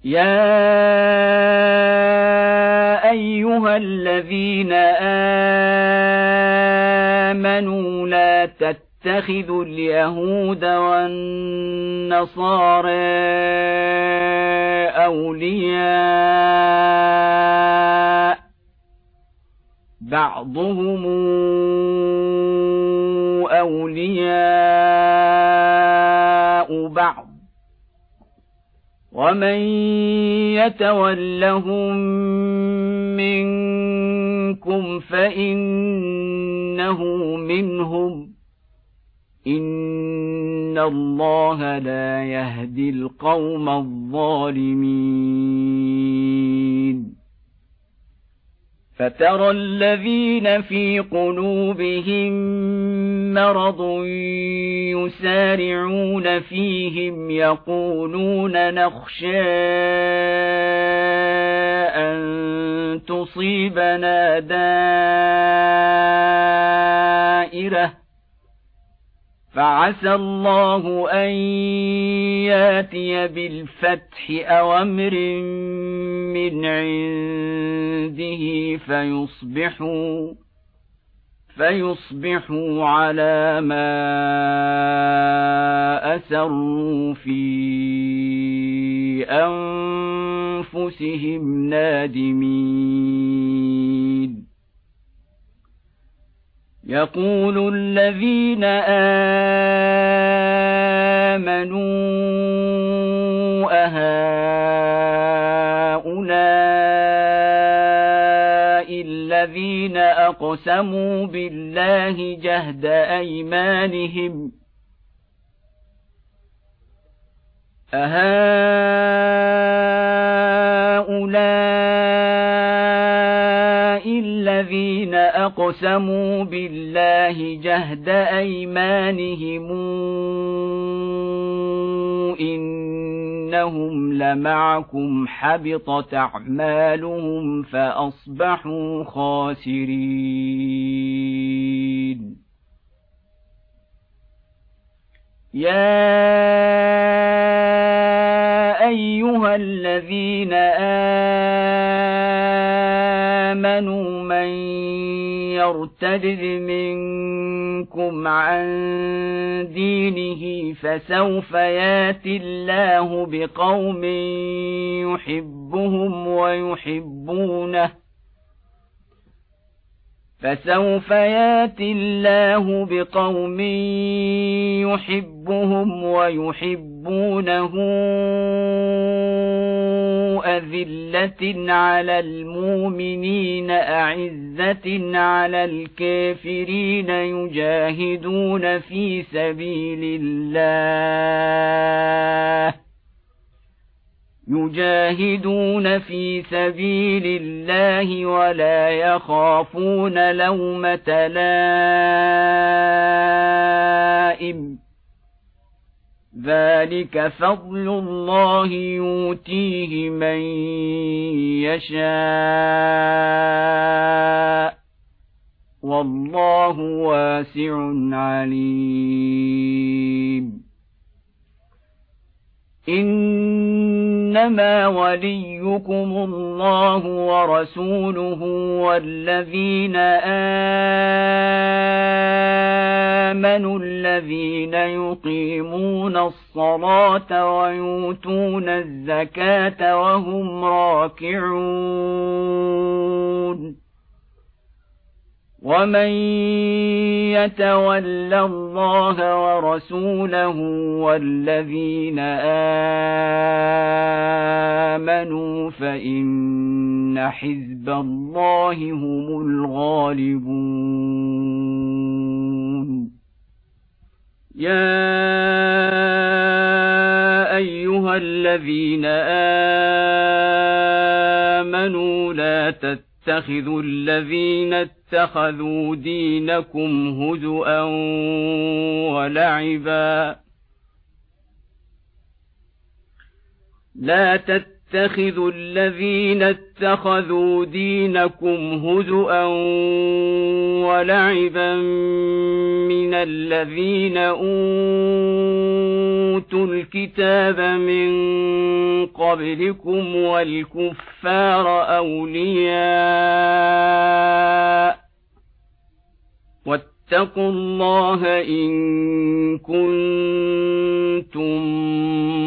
يا أيها الذين آمنوا لا تتخذوا اليهود والنصارى أولياء بعضهم أولياء بعض ومن يتولهم منكم فإنه منهم إن الله لا يهدي القوم الظالمين فترى الذين في قلوبهم مرض يسارعون فيهم يقولون نخشى أن تصيبنا دائرة فعسى الله أن ياتي بالفتح أو أمر من عنده فيصبحوا على ما أسروا في أنفسهم نادمين يقول الذين آمنوا أهؤلاء الذين أقسموا بالله جهد أيمانهم الذين أقسموا بالله جهد أيمانهم إنهم لمعكم حبطت أعمالهم فأصبحوا خاسرين يا أيها الذين آمنوا من يرتد منكم عن دينه فسوف ياتي الله بقوم يحبهم ويحبونه أذلة على المؤمنين أعزة على الكافرين يجاهدون في سبيل الله ولا يخافون لومة لائم ذلك فضل الله يؤتيه من يشاء والله واسع عليم إنما وليكم الله ورسوله والذين آمنوا الذين يقيمون الصلاة ويؤتون الزكاة وهم راكعون ومن يتول الله ورسوله والذين آمنوا فإن حزب الله هم الغالبون يا أيها الذين آمنوا لا تتخذوا الذين اتخذوا دينكم هزؤا ولعبا تتخذوا الذين اتخذوا دينكم هزؤا ولعبا من الذين أوتوا الكتاب من قبلكم والكفار أولياء واتقوا الله إن كنتم